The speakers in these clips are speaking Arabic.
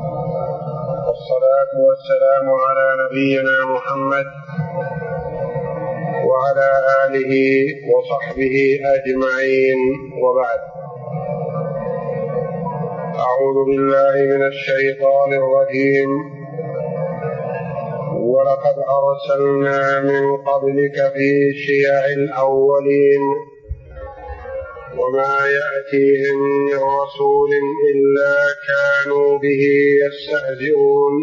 والصلاة والسلام على نبينا محمد وعلى آله وصحبه أجمعين، وبعد. أعوذ بالله من الشيطان الرجيم. ولقد أرسلنا من قبلك في شيع الأولين وما يأتيهم من رسول إلا كانوا به يستهزئون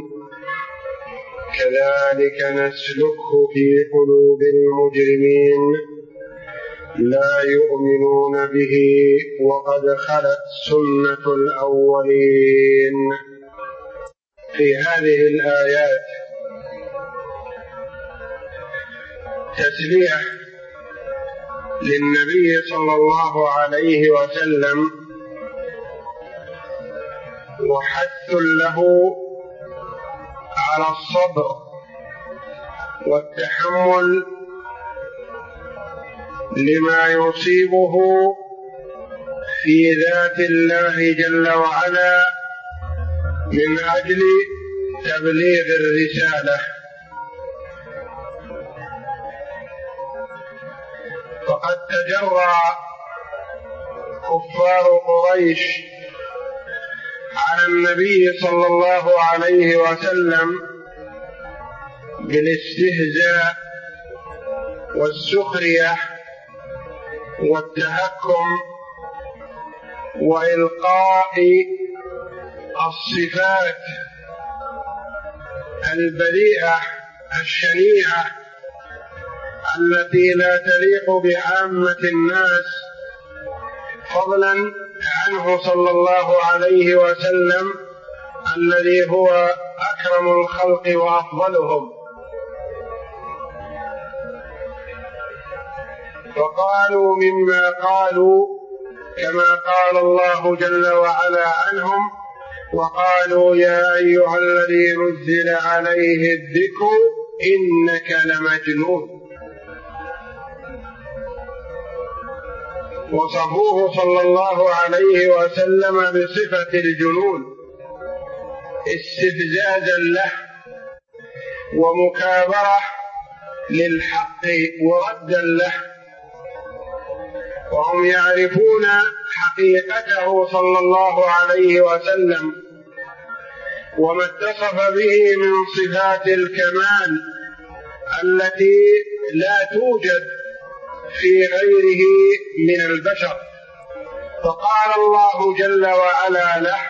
كذلك نسلكه في قلوب المجرمين لا يؤمنون به وقد خلت سنة الأولين. في هذه الآيات تسلية للنبي صلى الله عليه وسلم وحث له على الصبر والتحمل لما يصيبه في ذات الله جل وعلا من أجل تبليغ الرسالة. فقد تجرأ كفار قريش على النبي صلى الله عليه وسلم بالاستهزاء والسخرية والتهكم وإلقاء الصفات البذيئة الشنيعة التي لا تليق بعامة الناس، فضلا عنه صلى الله عليه وسلم الذي هو أكرم الخلق وأفضلهم. وقالوا مما قالوا كما قال الله جل وعلا عنهم: وقالوا يا أيها الذي نزل عليه الذكر إنك لمجنون. وصفوه صلى الله عليه وسلم بصفة الجنون استفزازا له ومكابرة للحق وردا له، وهم يعرفون حقيقته صلى الله عليه وسلم وما اتصف به من صفات الكمال التي لا توجد في غيره من البشر. فقال الله جل وعلا له: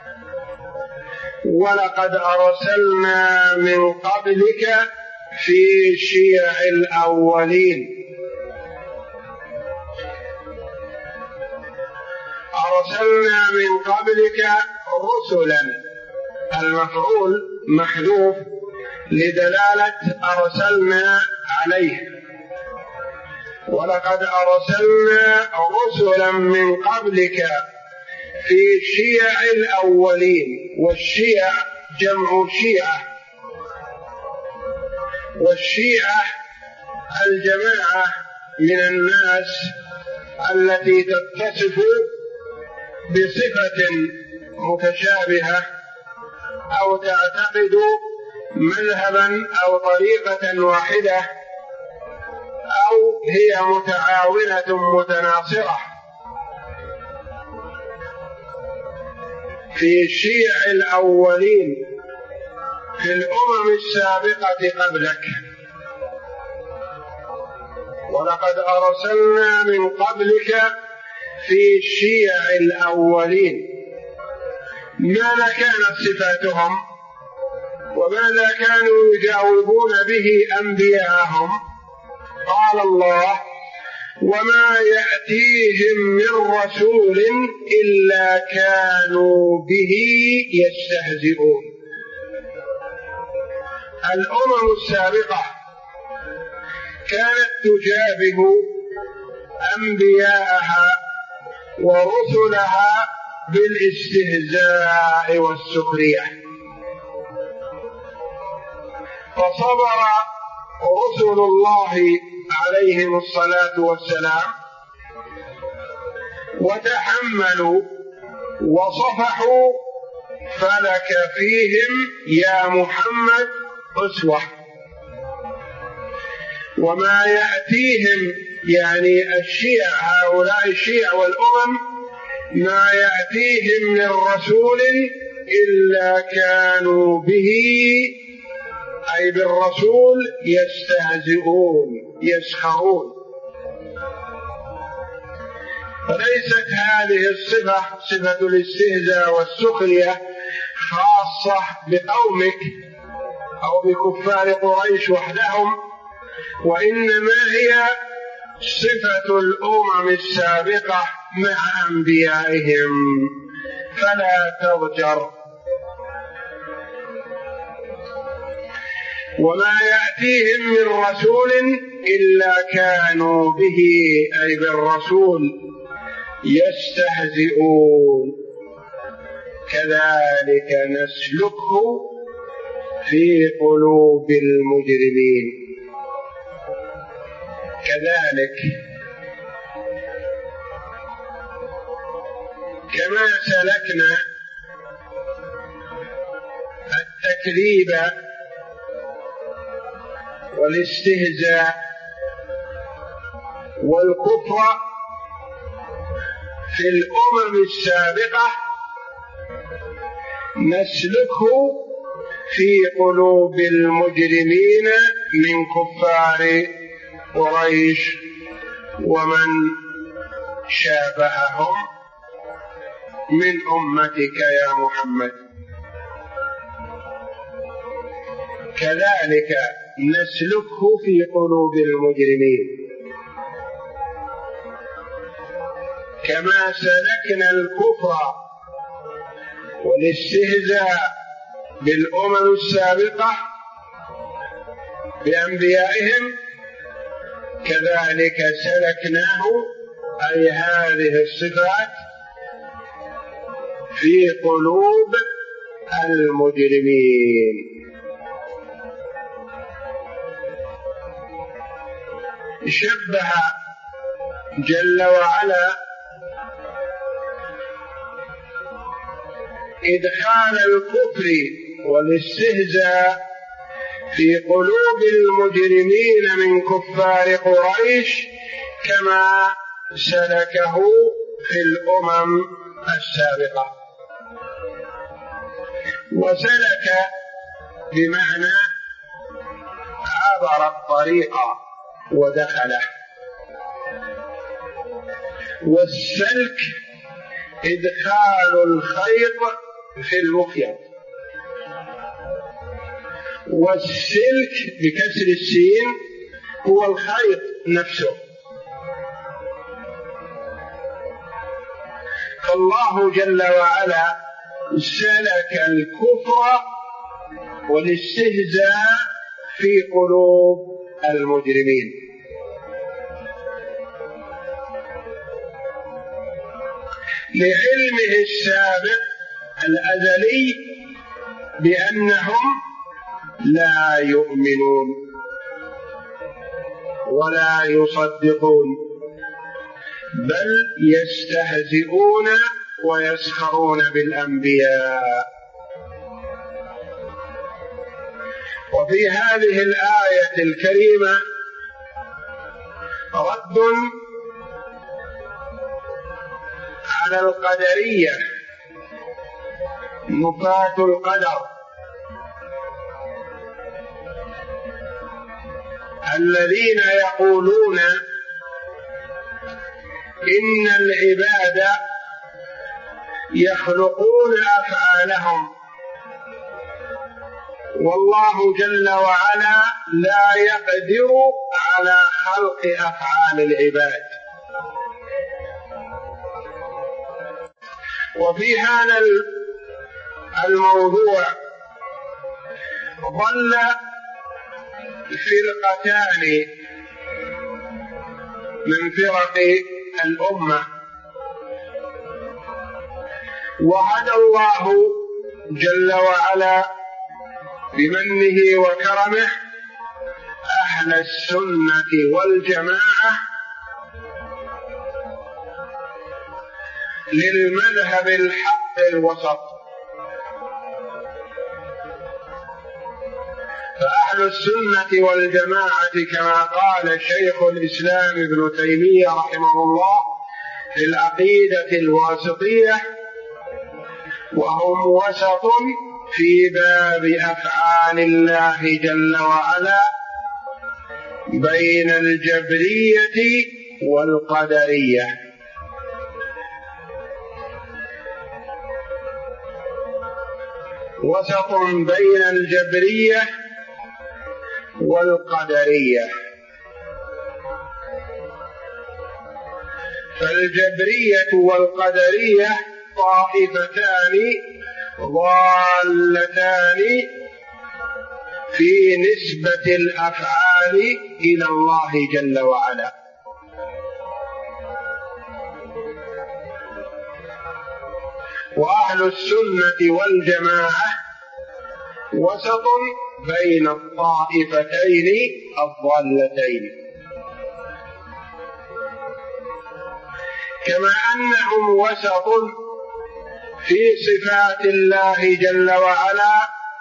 ولقد أرسلنا من قبلك في شيع الأولين. أرسلنا من قبلك رسلا، المفعول محذوف لدلالة أرسلنا عليه. ولقد أرسلنا رسلا من قبلك في شيع الأولين، والشيع جمع شيعة، والشيعة الجماعة من الناس التي تتصف بصفة متشابهة أو تعتقد مذهبا أو طريقة واحدة أو هي متعاونة متناصرة. في شيع الأولين في الأمم السابقة قبلك. ولقد أرسلنا من قبلك في شيع الأولين. ماذا كانت صفاتهم وماذا كانوا يجاوبون به أنبياءهم؟ قال الله: وما يأتيهم من رسول إلا كانوا به يستهزئون. الأمم السابقة كانت تجابه أنبياءها ورسلها بالاستهزاء والسخرية، فصبر رسل الله عليهم الصلاة والسلام وتحملوا وصفحوا فلك فيهم يا محمد أسوة. وما يأتيهم يعني هؤلاء الشيعة والأمم ما يأتيهم من رسول إلا كانوا به أي بالرسول يستهزئون يسخرون. فليست هذه الصفة صفة الاستهزاء والسخرية خاصة بقومك أو بكفار قريش وحدهم، وإنما هي صفة الأمم السابقة مع أنبيائهم، فلا تضجر. وما يأتيهم من رسول إلا كانوا به أي بالرسول يستهزئون. كذلك نسلكه في قلوب المجرمين. كذلك كما سلكنا التكذيب والاستهزاء والكفر في الأمم السابقة نسلكه في قلوب المجرمين من كفار قريش ومن شابههم من أمتك يا محمد. كذلك نسلكه في قلوب المجرمين كما سلكنا الكفر والاستهزاء بالأمم السابقة بأنبيائهم، كذلك سلكناه أي هذه الصفات في قلوب المجرمين. شبه جل وعلا إدخال الكفر والاستهزاء في قلوب المجرمين من كفار قريش كما سلكه في الأمم السابقة. وسلك بمعنى عبر الطريق ودخله، والسلك إدخال الخيط في المخيط، والسلك بكسر السين هو الخيط نفسه. فالله جل وعلا سلك الكفر والاستهزاء في قلوب المجرمين، لعلمه السابق الأزلي بأنهم لا يؤمنون ولا يصدقون، بل يستهزئون ويسخرون بالأنبياء. وفي هذه الآية الكريمة رد على القدرية نفاة القدر الذين يقولون إن العباد يخلقون أفعالهم والله جل وعلا لا يقدر على خلق أفعال العباد. وفي هذا الموضوع ضل فرقتان من فرق الأمة، وهدى الله جل وعلا بمنه وكرمه أهل السنة والجماعة للمذهب الحق الوسط، فأهل السنة والجماعة كما قال شيخ الإسلام ابن تيمية رحمه الله في العقيدة الواسطية: وهم وسط في باب أفعال الله جل وعلا بين الجبرية والقدرية. وسط بين الجبرية والقدرية. فالجبرية والقدرية طائفتان ضالتان في نسبة الأفعال إلى الله جل وعلا. وأهل السنة والجماعة وسط بين الطائفتين الضالتين، كما أنهم وسط في صفات الله جل وعلا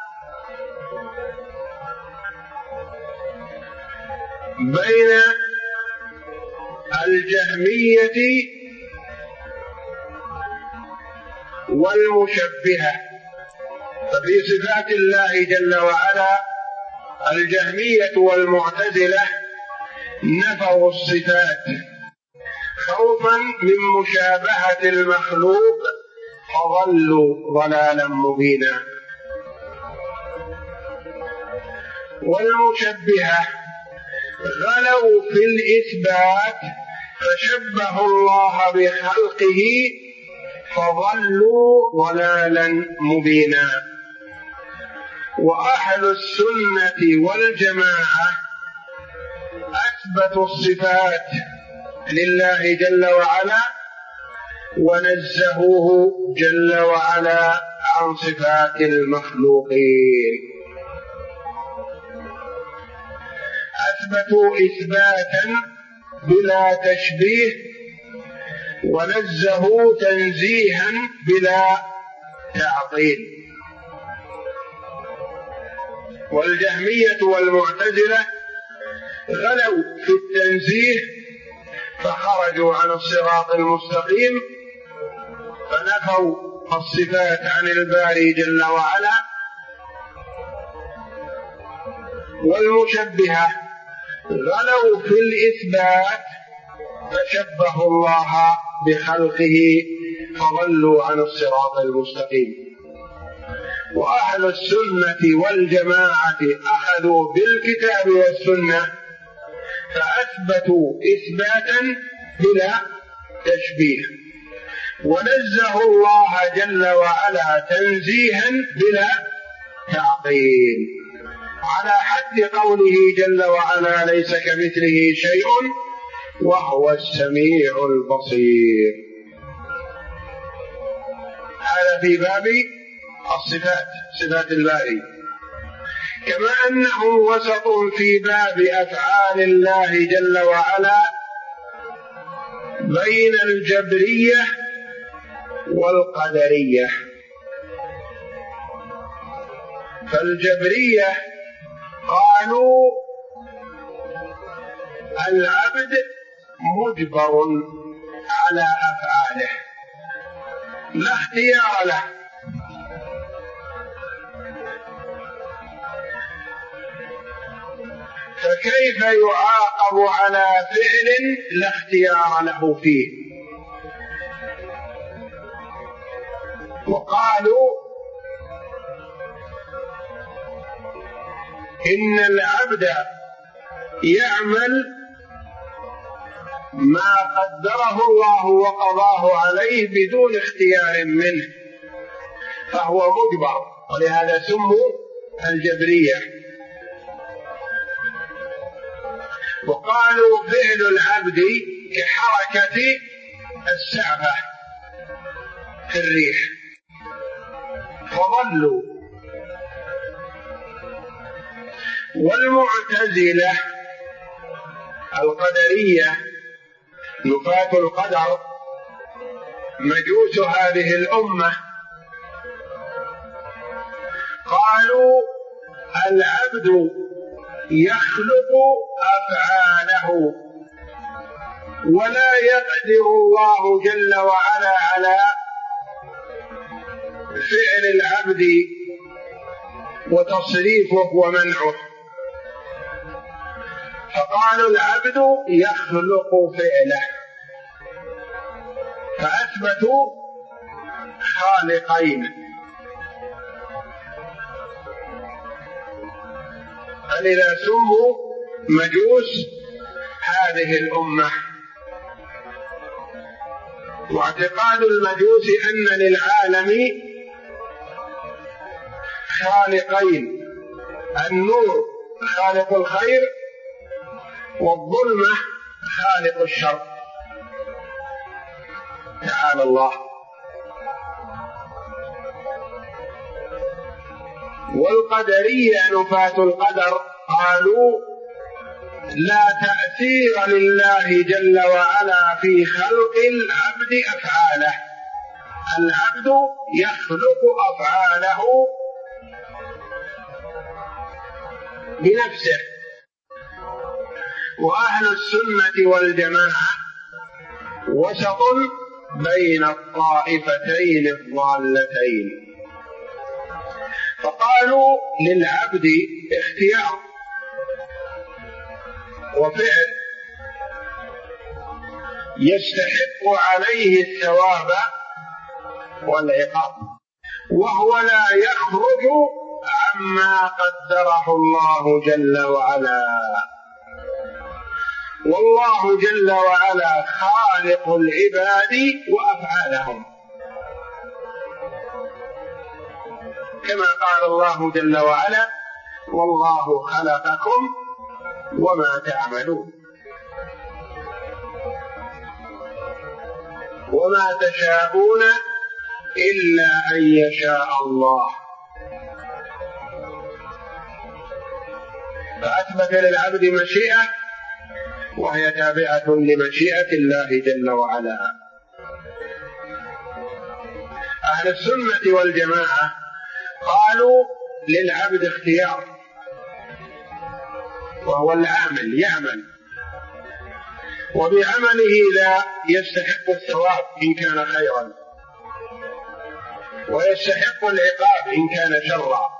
بين الجهمية والمشبهة. ففي صفات الله جل وعلا الجهمية والمعتزلة نفوا الصفات خوفا من مشابهة المخلوق فضلوا ضلالا مبينا، والمشبهة غلوا في الإثبات فشبهوا الله بخلقه فضلوا ضلالا مبينا. وأهل السنة والجماعة أثبتوا الصفات لله جل وعلا ونزهوه جل وعلا عن صفات المخلوقين. أثبتوا إثباتا بلا تشبيه ونزهوا تنزيها بلا تعطيل. والجهمية والمعتزلة غلوا في التنزيه فخرجوا عن الصراط المستقيم فنفوا الصفات عن الباري جل وعلا. والمشبهة غلوا في الإثبات فشبهوا الله بخلقه فضلوا عن الصراط المستقيم. وأهل السنة والجماعة أخذوا بالكتاب والسنة فأثبتوا إثباتا بلا تشبيه ونزهوا الله جل وعلا تنزيها بلا تعطيل، على حد قوله جل وعلا: ليس كمثله شيء وهو السميع البصير. هذا في باب الصفات، صفات الله. كما أنه وسط في باب أفعال الله جل وعلا بين الجبرية والقدرية. فالجبرية قالوا العبد مجبر على أفعاله لا اختيار له، فكيف يعاقب على فعل لا اختيار له فيه؟ وقالوا إن العبد يعمل ما قدره الله وقضاه عليه بدون اختيار منه فهو مجبر، ولهذا سموا الجبرية. وقالوا فعل العبد كحركة السعفة في الريح فضلوا. والمعتزلة القدرية نفاة القدر مجوس هذه الأمة قالوا العبد يخلق أفعاله، ولا يقدر الله جل وعلا على فعل العبد وتصريفه ومنعه، فقالوا العبد يخلق فعله، فأثبتوا خالقين. فلذا سموا مجوس هذه الأمة. واعتقاد المجوس أن للعالم خالقين: النور خالق الخير، والظلمة خالق الشر، تعالى الله. والقدرية نفاة القدر قالوا لا تأثير لله جل وعلا في خلق العبد أفعاله، العبد يخلق أفعاله بنفسه. وأهل السنة والجماعة وسط بين الطائفتين الضالتين، فقالوا للعبد اختيار وفعل يستحق عليه الثواب والعقاب، وهو لا يخرج عما قدره الله جل وعلا. والله جل وعلا خالق العباد وأفعالهم، كما قال الله جل وعلا: والله خلقكم وما تعملون وما تشاءون إلا أن يشاء الله. فأثبت للعبد مشيئة، وهي تابعة لمشيئة الله جل وعلا. أهل السنة والجماعة قالوا للعبد اختيار، وهو العامل يعمل، وبعمله لا يستحق الثواب إن كان خيرا، ويستحق العقاب إن كان شرا،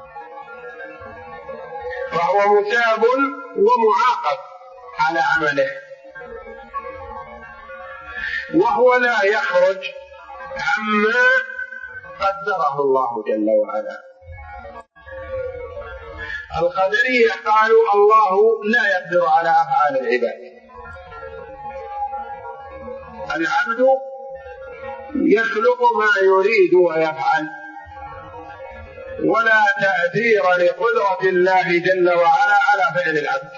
فهو مثاب ومعاقب على عمله، وهو لا يخرج عما قدره الله جل وعلا. القدرية قالوا الله لا يقدر على أفعال العباد، العبد يخلق ما يريد ويفعل، ولا تأثير لقدرة الله جل وعلا على فعل العبد.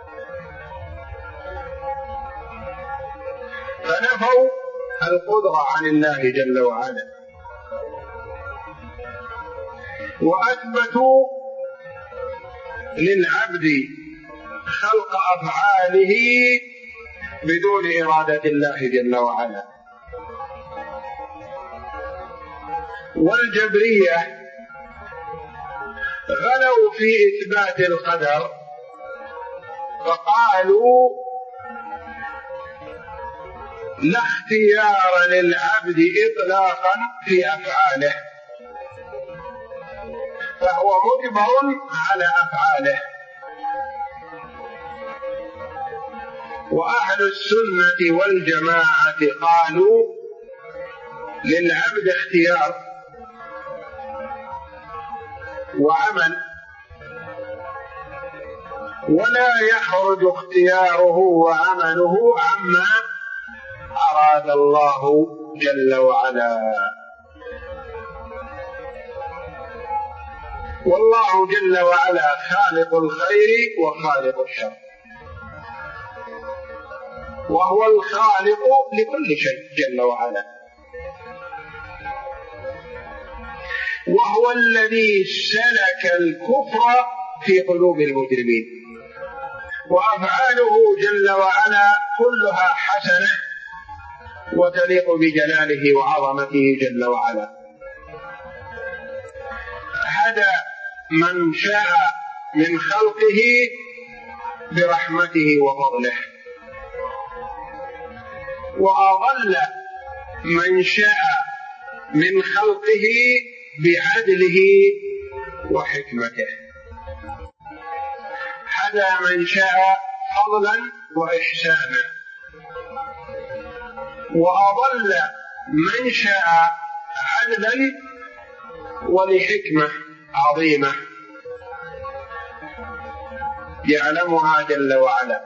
فنفوا القدرة عن الله جل وعلا، وأثبتوا للعبد خلق أفعاله بدون إرادة الله جل وعلا. والجبرية غلوا في إثبات القدر، فقالوا لا اختيار للعبد إطلاقا في أفعاله، فهو مجبر على أفعاله. وأهل السنة والجماعة قالوا للعبد اختيار وعمل، ولا يخرج اختياره وعمله عما أراد الله جل وعلا. والله جل وعلا خالق الخير وخالق الشر، وهو الخالق لكل شيء جل وعلا، وهو الذي سلك الكفر في قلوب المجرمين، وأفعاله جل وعلا كلها حسنة وتليق بجلاله وعظمته جل وعلا. هدى من شاء من خلقه برحمته وفضله، وأضل من شاء من خلقه بعدله وحكمته، هدى من شاء فضلا وإحسانا، وأضل من شاء عدلا ولحكمة عظيمة يعلمها جل وعلا.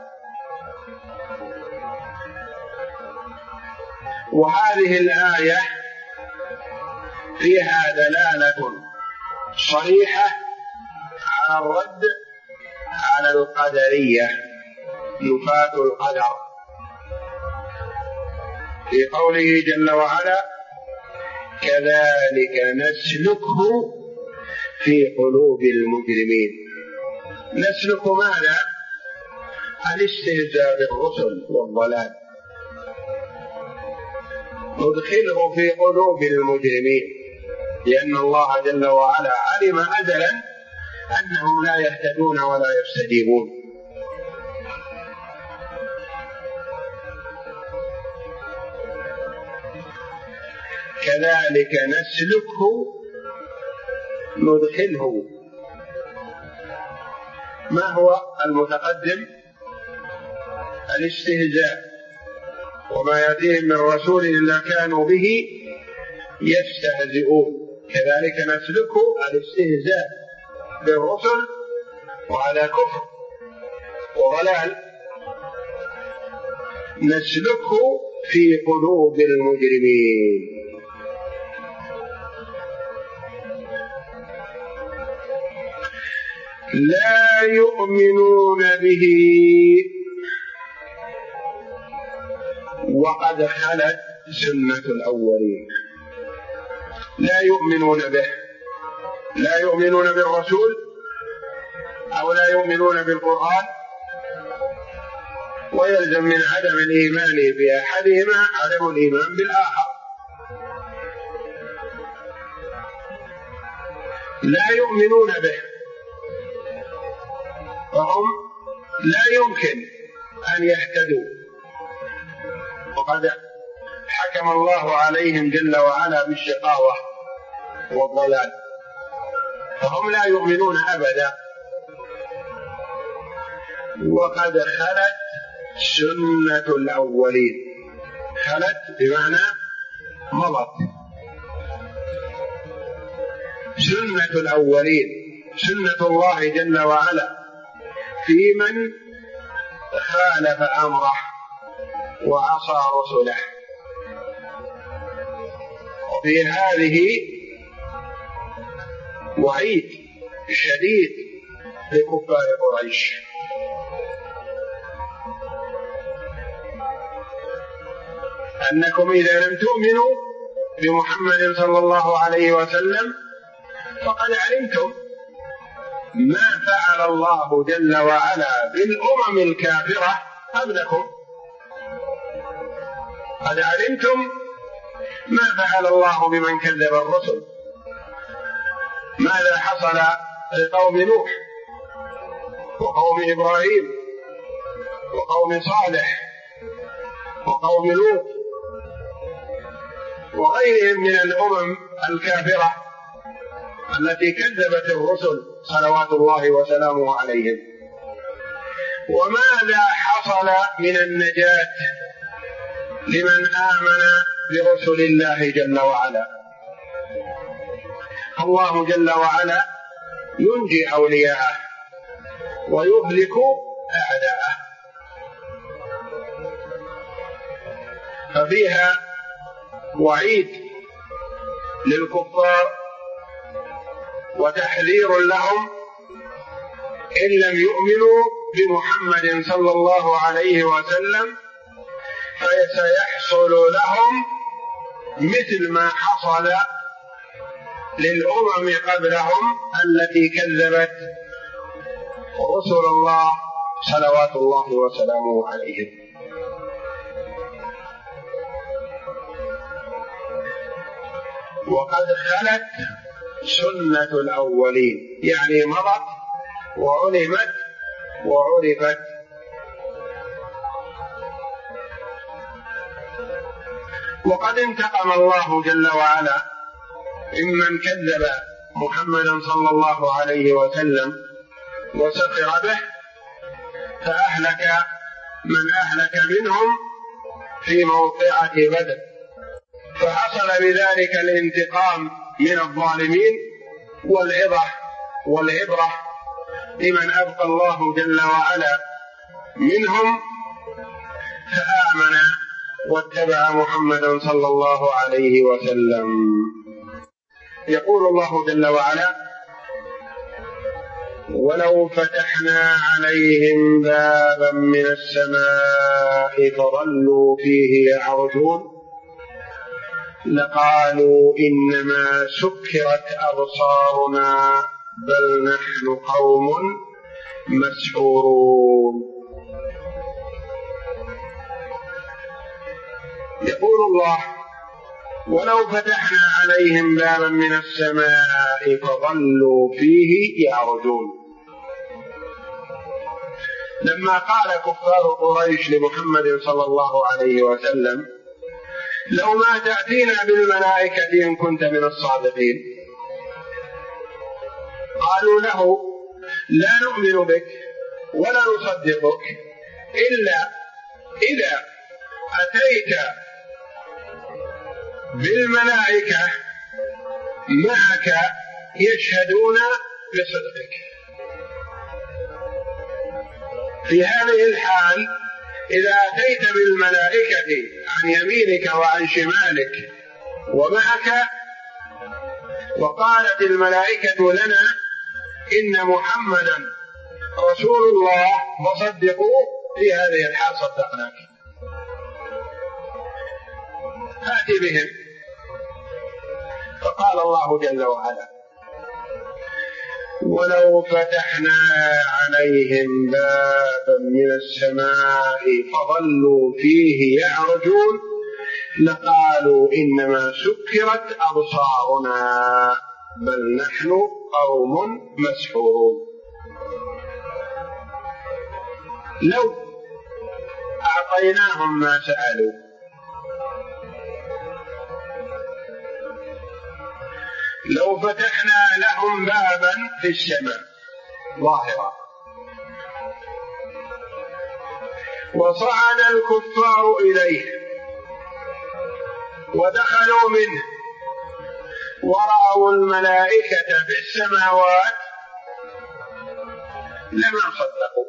وهذه الآية فيها دلالة صريحة على الرد على القدرية نفاة القدر، في قوله جل وعلا: كذلك نسلكه في قلوب المجرمين. نسلك ماذا؟ الاستهزاء بالرسل والضلال، ندخله في قلوب المجرمين، لأن الله جل وعلا علم أزلا أنهم لا يهتدون ولا يستجيبون. كذلك نسلكه، ندخله. ما هو المتقدم؟ الاستهزاء، وما يأتيهم من رسول إلا كانوا به يستهزئون. كذلك نسلكه الاستهزاء بالرسل، وهذا كفر وضلال. نسلكه في قلوب المجرمين. لا يؤمنون به وقد خلت سنة الأولين. لا يؤمنون به، لا يؤمنون بالرسول أو لا يؤمنون بالقرآن، ويلزم من عدم الإيمان بأحدهما عدم الإيمان بالآخر. لا يؤمنون به، فهم لا يمكن أن يهتدوا، وقد حكم الله عليهم جل وعلا بالشقاوة والضلال، فهم لا يؤمنون أبدا. وقد خلت سنة الأولين. خلت بمعنى مضت. سنة الأولين، سنة الله جل وعلا في من خالف أمره وعصى رسله. وفي هذه وعيد شديد لكفار قريش، أنكم إذا لم تؤمنوا بمحمد صلى الله عليه وسلم فقد علمتم ما فعل الله جل وعلا بالأمم الكافرة قبلكم. قد علمتم ما فعل الله بمن كذب الرسل. ماذا حصل لقوم نوح وقوم إبراهيم وقوم صالح وقوم لوط وغيرهم من الأمم الكافرة التي كذبت الرسل صلوات الله وسلامه عليهم. وماذا حصل من النجاة لمن آمن برسل الله جل وعلا؟ الله جل وعلا ينجي أولياءه ويهلك أعداءه. ففيها وعيد للكفار وتحذير لهم إن لم يؤمنوا بمحمد صلى الله عليه وسلم فسيحصل لهم مثل ما حصل للأمم قبلهم التي كذبت رسل الله صلوات الله وسلامه عليهم. وقد خلت سنة الأولين، يعني مضت وعلمت وعرفت. وقد انتقم الله جل وعلا ممن كذب محمدا صلى الله عليه وسلم وسخر به، فأهلك من أهلك منهم في موقعة بدر، فحصل بذلك الانتقام من الظالمين والعبرة لمن أبقى الله جل وعلا منهم فآمن واتبع محمدا صلى الله عليه وسلم. يقول الله جل وعلا: ولو فتحنا عليهم بابا من السماء فظلوا فيه يعرجون لقالوا إنما سكرت أبصارنا بل نحن قوم مسحورون. يقول الله: ولو فتحنا عليهم بابا من السماء فظلوا فيه يعرجون. لما قال كفار قريش لمحمد صلى الله عليه وسلم: لو ما تأتينا بالملائكة إن كنت من الصادقين، قالوا له: لا نؤمن بك ولا نصدقك إلا إذا أتيت بالملائكة معك يشهدون بصدقك. في هذه الحال إذا أتيت بالملائكة عن يمينك وعن شمالك ومعك، وقالت الملائكة لنا إن محمدا رسول الله فصدقوه، في هذه الحال صدقناك. فأتي بهم. فقال الله جل وعلا: ولو فتحنا عليهم بابا من السماء فظلوا فيه يعرجون لقالوا إنما سكرت أبصارنا بل نحن قوم مسحورون. لو أعطيناهم ما سألوا لو فتحنا لهم بابا في السماء ظاهرا وصعد الكفار إليه ودخلوا منه ورأوا الملائكة في السماوات لما صدقوا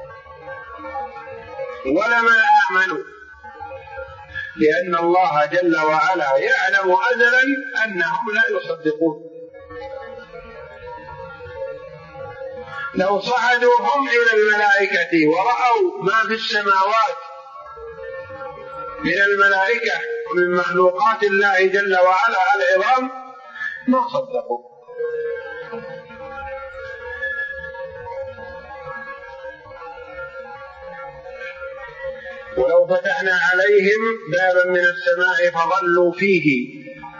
ولما آمنوا، لأن الله جل وعلا يعلم أزلا أنهم لا يصدقون. لو صعدوا هم إلى الملائكة ورأوا ما في السماوات من الملائكة ومن مخلوقات الله جل وعلا العظام ما صدقوا. ولو فتحنا عليهم بابا من السماء فظلوا فيه،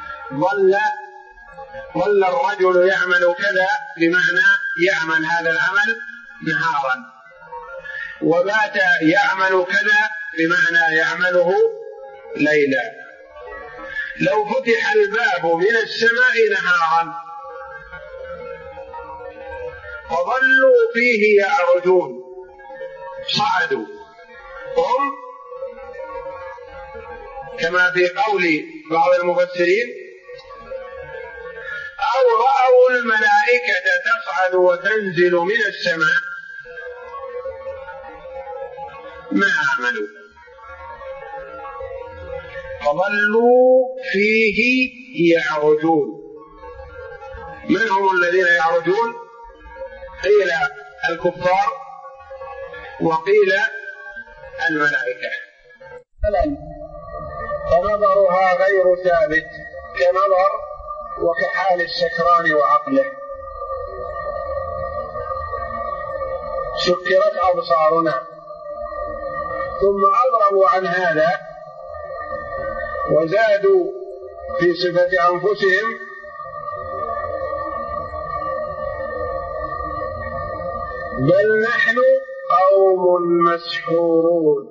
ظل الرجل يعمل كذا بمعنى يعمل هذا العمل نهارا، وبات يعمل كذا بمعنى يعمله ليلا. لو فتح الباب من السماء نهارا فظلوا فيه يعرجون، صعدوا هم كما في قول بعض المفسرين: أو رأوا الملائكة تصعد وتنزل من السماء ما عملوا، فظلوا فيه يعرجون. من هم الذين يعرجون؟ قيل الكفار وقيل الملائكة. فنظرها غير ثابت كنظر وكحال السكران وعقله. سكرت أبصارنا. ثم أضربوا عن هذا وزادوا في صفة أنفسهم بل نحن قوم مسحورون.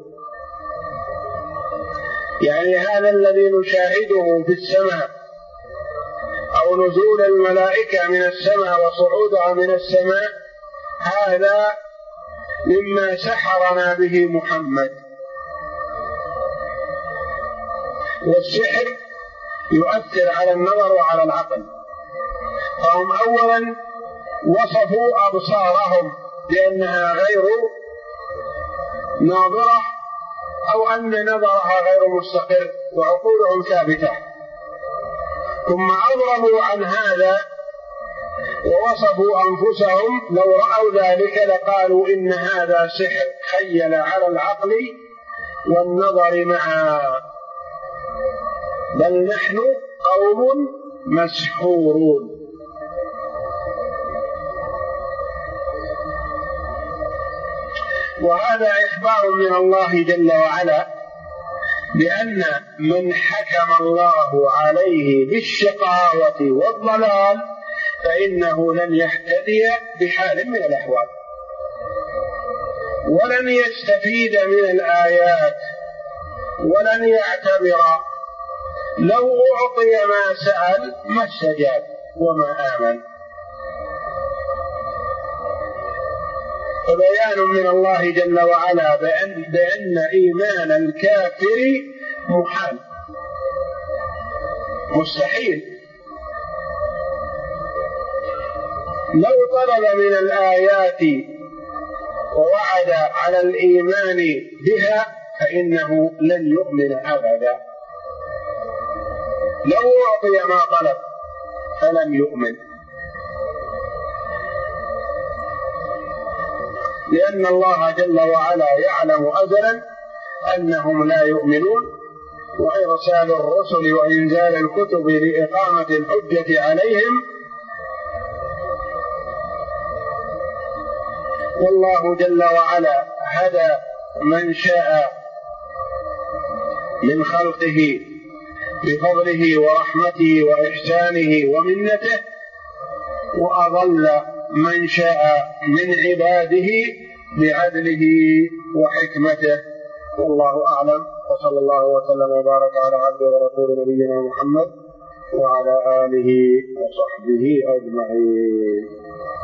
يعني هذا الذي نشاهده في السماء أو نزول الملائكة من السماء وصعودها من السماء هذا مما سحرنا به محمد. والسحر يؤثر على النظر وعلى العقل، فهم أولا وصفوا أبصارهم بأنها غير ناظرة أو أن نظرها غير مستقر وعقولهم ثابتة، ثم أضربوا عن هذا ووصفوا أنفسهم لو رأوا ذلك لقالوا إن هذا سحر خيل على العقل والنظر معا. بل نحن قوم مسحورون. وهذا إخبار من الله جل وعلا بأن من حكم الله عليه بالشقاوة والضلال فإنه لن يهتدي بحال من الأحوال ولن يستفيد من الآيات ولن يعتبر. لو أعطي ما سأل ما استجاب وما آمن. فبيان من الله جل وعلا بأن إيمان الكافر محال مستحيل. لو طلب من الآيات ووعد على الإيمان بها فإنه لن يؤمن أبدا. لو أعطي ما طلب فلن يؤمن، لأن الله جل وعلا يعلم أزلا أنهم لا يؤمنون، وإرسال الرسل وإنزال الكتب لإقامة الحجة عليهم. والله جل وعلا هدى من شاء من خلقه بفضله ورحمته وإحسانه ومنته، وأضل من شاء من عباده بعدله وحكمته. والله أعلم، وصلى الله وسلم وبارك على عبده ورسوله نبينا محمد وعلى آله وصحبه أجمعين.